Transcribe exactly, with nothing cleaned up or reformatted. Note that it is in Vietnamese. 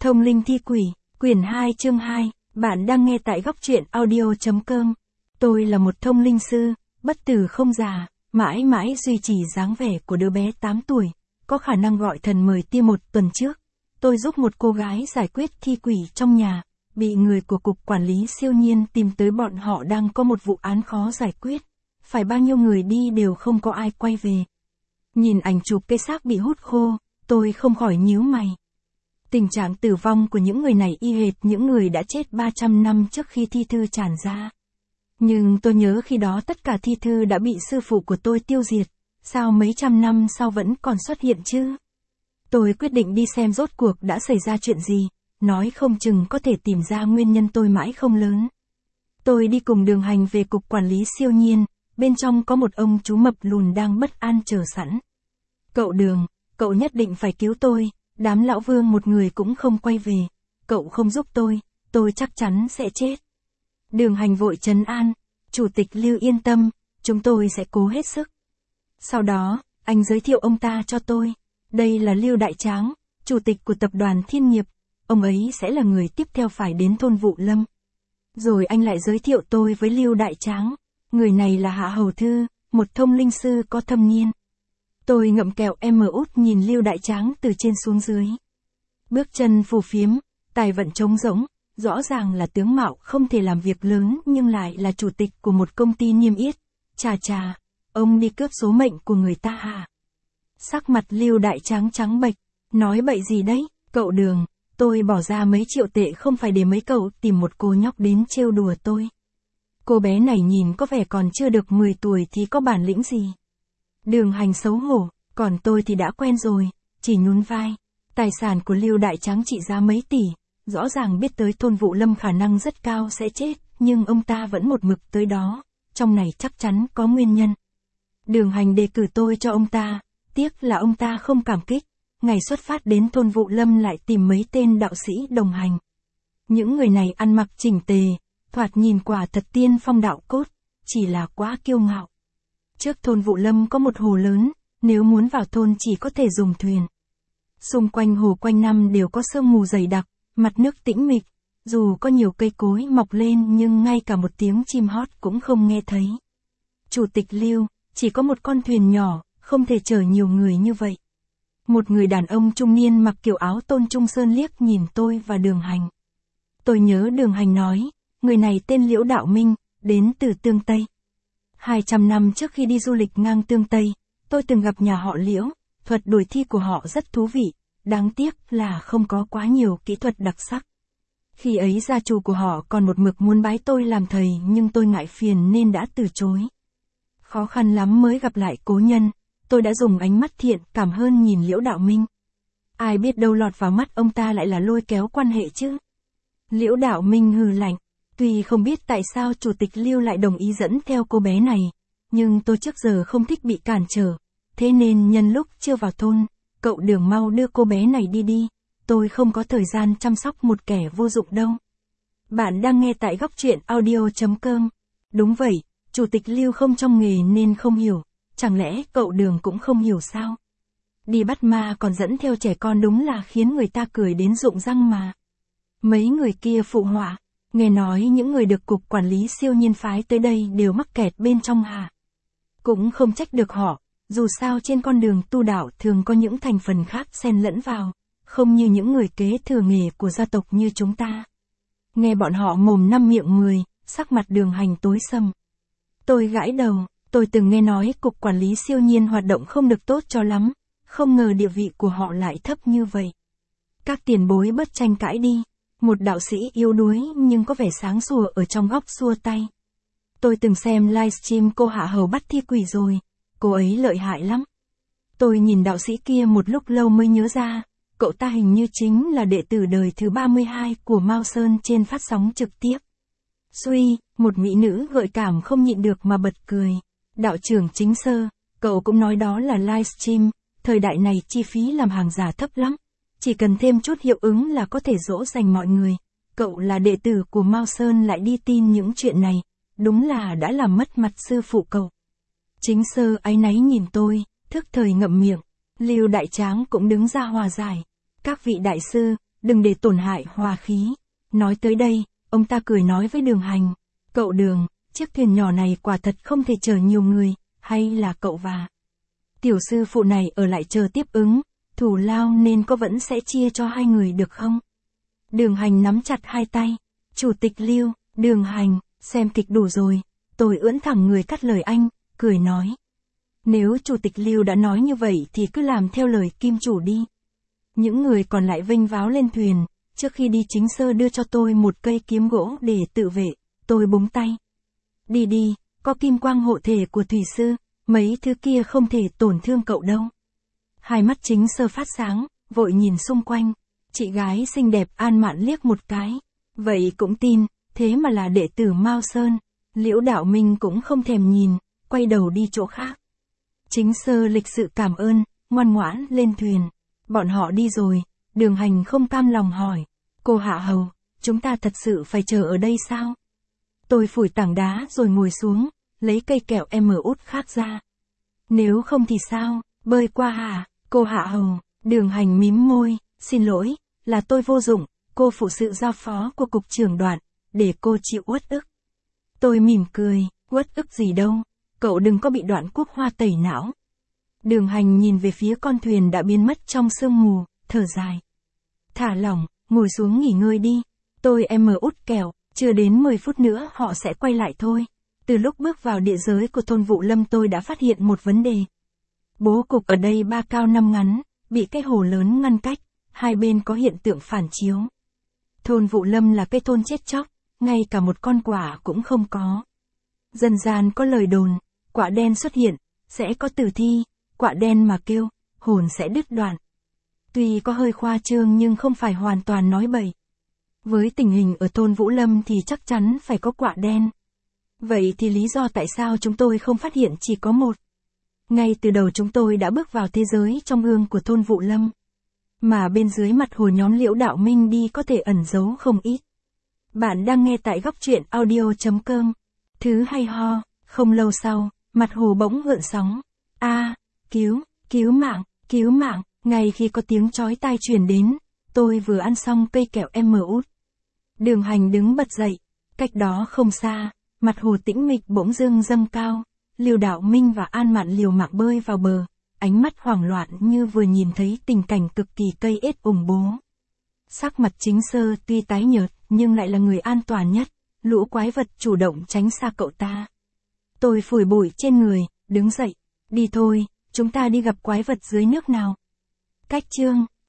Thông linh thi quỷ, quyển hai chương hai, bạn đang nghe tại góc truyện audio.com. Tôi là một thông linh sư, bất tử không già, mãi mãi duy trì dáng vẻ của đứa bé tám tuổi, có khả năng gọi thần mời tia một tuần trước. Tôi giúp một cô gái giải quyết thi quỷ trong nhà, bị người của Cục Quản lý Siêu nhiên tìm tới, bọn họ đang có một vụ án khó giải quyết. Phải bao nhiêu người đi đều không có ai quay về. Nhìn ảnh chụp cái xác bị hút khô, tôi không khỏi nhíu mày. Tình trạng tử vong của những người này y hệt những người đã chết ba trăm năm trước khi thi thư tràn ra. Nhưng tôi nhớ khi đó tất cả thi thư đã bị sư phụ của tôi tiêu diệt, sao mấy trăm năm sau vẫn còn xuất hiện chứ? Tôi quyết định đi xem rốt cuộc đã xảy ra chuyện gì, nói không chừng có thể tìm ra nguyên nhân tôi mãi không lớn. Tôi đi cùng Đường Hành về Cục Quản lý Siêu nhiên, bên trong có một ông chú mập lùn đang bất an chờ sẵn. Cậu Đường, cậu nhất định phải cứu tôi, đám lão vương một người cũng không quay về, cậu không giúp tôi, tôi chắc chắn sẽ chết. Đường Hành vội trấn an, Chủ tịch Lưu yên tâm, chúng tôi sẽ cố hết sức. Sau đó, anh giới thiệu ông ta cho tôi, đây là Lưu Đại Tráng, chủ tịch của tập đoàn Thiên Nghiệp, ông ấy sẽ là người tiếp theo phải đến thôn Vụ Lâm. Rồi anh lại giới thiệu tôi với Lưu Đại Tráng, người này là Hạ Hầu Thư, một thông linh sư có thâm niên. Tôi ngậm kẹo em út nhìn Lưu Đại Tráng từ trên xuống dưới. Bước chân phù phiếm, tài vận trống rỗng, rõ ràng là tướng mạo không thể làm việc lớn nhưng lại là chủ tịch của một công ty niêm yết. Chà chà, ông đi cướp số mệnh của người ta hả? Sắc mặt Lưu Đại Tráng trắng bệch, nói bậy gì đấy, cậu Đường, tôi bỏ ra mấy triệu tệ không phải để mấy cậu tìm một cô nhóc đến trêu đùa tôi. Cô bé này nhìn có vẻ còn chưa được mười tuổi thì có bản lĩnh gì? Đường Hành xấu hổ, còn tôi thì đã quen rồi, chỉ nhún vai. Tài sản của Lưu Đại Tráng trị giá mấy tỷ, rõ ràng biết tới thôn Vụ Lâm khả năng rất cao sẽ chết, nhưng ông ta vẫn một mực tới đó, trong này chắc chắn có nguyên nhân. Đường Hành đề cử tôi cho ông ta, tiếc là ông ta không cảm kích, ngày xuất phát đến thôn Vụ Lâm lại tìm mấy tên đạo sĩ đồng hành. Những người này ăn mặc chỉnh tề, thoạt nhìn quả thật tiên phong đạo cốt, chỉ là quá kiêu ngạo. Trước thôn Vụ Lâm có một hồ lớn, nếu muốn vào thôn chỉ có thể dùng thuyền. Xung quanh hồ quanh năm đều có sương mù dày đặc, mặt nước tĩnh mịch, dù có nhiều cây cối mọc lên nhưng ngay cả một tiếng chim hót cũng không nghe thấy. Chủ tịch Lưu, chỉ có một con thuyền nhỏ, không thể chở nhiều người như vậy. Một người đàn ông trung niên mặc kiểu áo tôn trung sơn liếc nhìn tôi và Đường Hành. Tôi nhớ Đường Hành nói, người này tên Liễu Đạo Minh, đến từ Tương Tây. hai trăm năm trước khi đi du lịch ngang Tương Tây, tôi từng gặp nhà họ Liễu, thuật đuổi thi của họ rất thú vị, đáng tiếc là không có quá nhiều kỹ thuật đặc sắc. Khi ấy gia chủ của họ còn một mực muốn bái tôi làm thầy nhưng tôi ngại phiền nên đã từ chối. Khó khăn lắm mới gặp lại cố nhân, tôi đã dùng ánh mắt thiện cảm hơn nhìn Liễu Đạo Minh. Ai biết đâu lọt vào mắt ông ta lại là lôi kéo quan hệ chứ. Liễu Đạo Minh hừ lạnh. Tuy không biết tại sao Chủ tịch Lưu lại đồng ý dẫn theo cô bé này, nhưng tôi trước giờ không thích bị cản trở, thế nên nhân lúc chưa vào thôn, cậu Đường mau đưa cô bé này đi đi, tôi không có thời gian chăm sóc một kẻ vô dụng đâu. Bạn đang nghe tại góc truyện audio.com. Đúng vậy, Chủ tịch Lưu không trong nghề nên không hiểu, chẳng lẽ cậu Đường cũng không hiểu sao? Đi bắt ma còn dẫn theo trẻ con đúng là khiến người ta cười đến rụng răng mà. Mấy người kia phụ họa. Nghe nói những người được Cục Quản lý Siêu nhiên phái tới đây đều mắc kẹt bên trong hả? Cũng không trách được họ, dù sao trên con đường tu đạo thường có những thành phần khác xen lẫn vào, không như những người kế thừa nghề của gia tộc như chúng ta. Nghe bọn họ mồm năm miệng mười, sắc mặt Đường Hành tối sầm. Tôi gãi đầu, tôi từng nghe nói Cục Quản lý Siêu nhiên hoạt động không được tốt cho lắm, không ngờ địa vị của họ lại thấp như vậy. Các tiền bối bớt tranh cãi đi. Một đạo sĩ yếu đuối nhưng có vẻ sáng sủa ở trong góc xua tay. Tôi từng xem livestream cô Hạ Hầu bắt thi quỷ rồi, cô ấy lợi hại lắm. Tôi nhìn đạo sĩ kia một lúc lâu mới nhớ ra, cậu ta hình như chính là đệ tử đời thứ ba mươi hai của Mao Sơn trên phát sóng trực tiếp. Suy, một mỹ nữ gợi cảm không nhịn được mà bật cười. Đạo trưởng Chính Sơ, cậu cũng nói đó là livestream, thời đại này chi phí làm hàng giả thấp lắm. Chỉ cần thêm chút hiệu ứng là có thể dỗ dành mọi người. Cậu là đệ tử của Mao Sơn lại đi tin những chuyện này, đúng là đã làm mất mặt sư phụ cậu. Chính Sơ áy náy nhìn tôi, thức thời ngậm miệng. Lưu Đại Tráng cũng đứng ra hòa giải. Các vị đại sư, đừng để tổn hại hòa khí. Nói tới đây, ông ta cười nói với Đường Hành, cậu Đường, chiếc thuyền nhỏ này quả thật không thể chở nhiều người, hay là cậu và tiểu sư phụ này ở lại chờ tiếp ứng, thủ lao nên có vẫn sẽ chia cho hai người được không? Đường Hành nắm chặt hai tay, Chủ tịch Lưu, Đường Hành, xem kịch đủ rồi, tôi ưỡn thẳng người cắt lời anh, cười nói. Nếu Chủ tịch Lưu đã nói như vậy thì cứ làm theo lời kim chủ đi. Những người còn lại vênh váo lên thuyền, trước khi đi Chính Sơ đưa cho tôi một cây kiếm gỗ để tự vệ, tôi búng tay. Đi đi, có kim quang hộ thể của thủy sư, mấy thứ kia không thể tổn thương cậu đâu. Hai mắt Chính Sơ phát sáng, vội nhìn xung quanh, chị gái xinh đẹp An Mạn liếc một cái, vậy cũng tin, thế mà là đệ tử Mao Sơn. Liễu Đạo Minh cũng không thèm nhìn, quay đầu đi chỗ khác. Chính Sơ lịch sự cảm ơn, ngoan ngoãn lên thuyền. Bọn họ đi rồi, Đường Hành không cam lòng hỏi, cô Hạ Hầu, chúng ta thật sự phải chờ ở đây sao? Tôi phủi tảng đá rồi ngồi xuống, lấy cây kẹo em út khác ra. Nếu không thì sao, bơi qua hả, cô Hạ Hầu? Đường Hành mím môi, xin lỗi, là tôi vô dụng, cô phụ sự giao phó của cục trưởng Đoạn, để cô chịu uất ức. Tôi mỉm cười, uất ức gì đâu, cậu đừng có bị Đoạn Quốc Hoa tẩy não. Đường Hành nhìn về phía con thuyền đã biến mất trong sương mù, thở dài. Thả lỏng, ngồi xuống nghỉ ngơi đi, tôi em út kẹo, chưa đến mười phút nữa họ sẽ quay lại thôi. Từ lúc bước vào địa giới của thôn Vụ Lâm tôi đã phát hiện một vấn đề. Bố cục ở đây ba cao năm ngắn, bị cái hồ lớn ngăn cách, hai bên có hiện tượng phản chiếu. Thôn Vụ Lâm là cái thôn chết chóc, ngay cả một con quạ cũng không có. Dần dàn có lời đồn, quạ đen xuất hiện, sẽ có tử thi, quạ đen mà kêu, hồn sẽ đứt đoạn. Tuy có hơi khoa trương nhưng không phải hoàn toàn nói bậy. Với tình hình ở thôn Vũ Lâm thì chắc chắn phải có quạ đen. Vậy thì lý do tại sao chúng tôi không phát hiện chỉ có một. Ngay từ đầu chúng tôi đã bước vào thế giới trong gương của thôn Vụ Lâm. Mà bên dưới mặt hồ nhón Liễu Đạo Minh đi có thể ẩn giấu không ít. Bạn đang nghe tại góc truyện audio.com. Thứ hay ho, không lâu sau, mặt hồ bỗng gợn sóng. A, cứu, cứu mạng, cứu mạng, ngay khi có tiếng chói tai truyền đến, tôi vừa ăn xong cây kẹo em út. Đường Hành đứng bật dậy, cách đó không xa, mặt hồ tĩnh mịch bỗng dưng dâng cao, Liêu Đạo Minh và An Mạn liều mạng bơi vào bờ, ánh mắt hoảng loạn như vừa nhìn thấy tình cảnh cực kỳ cây ết ủng bố. Sắc mặt Chính Sơ tuy tái nhợt nhưng lại là người an toàn nhất, lũ quái vật chủ động tránh xa cậu ta. Tôi phủi bụi trên người, đứng dậy, đi thôi, chúng ta đi gặp quái vật dưới nước nào. Cách chương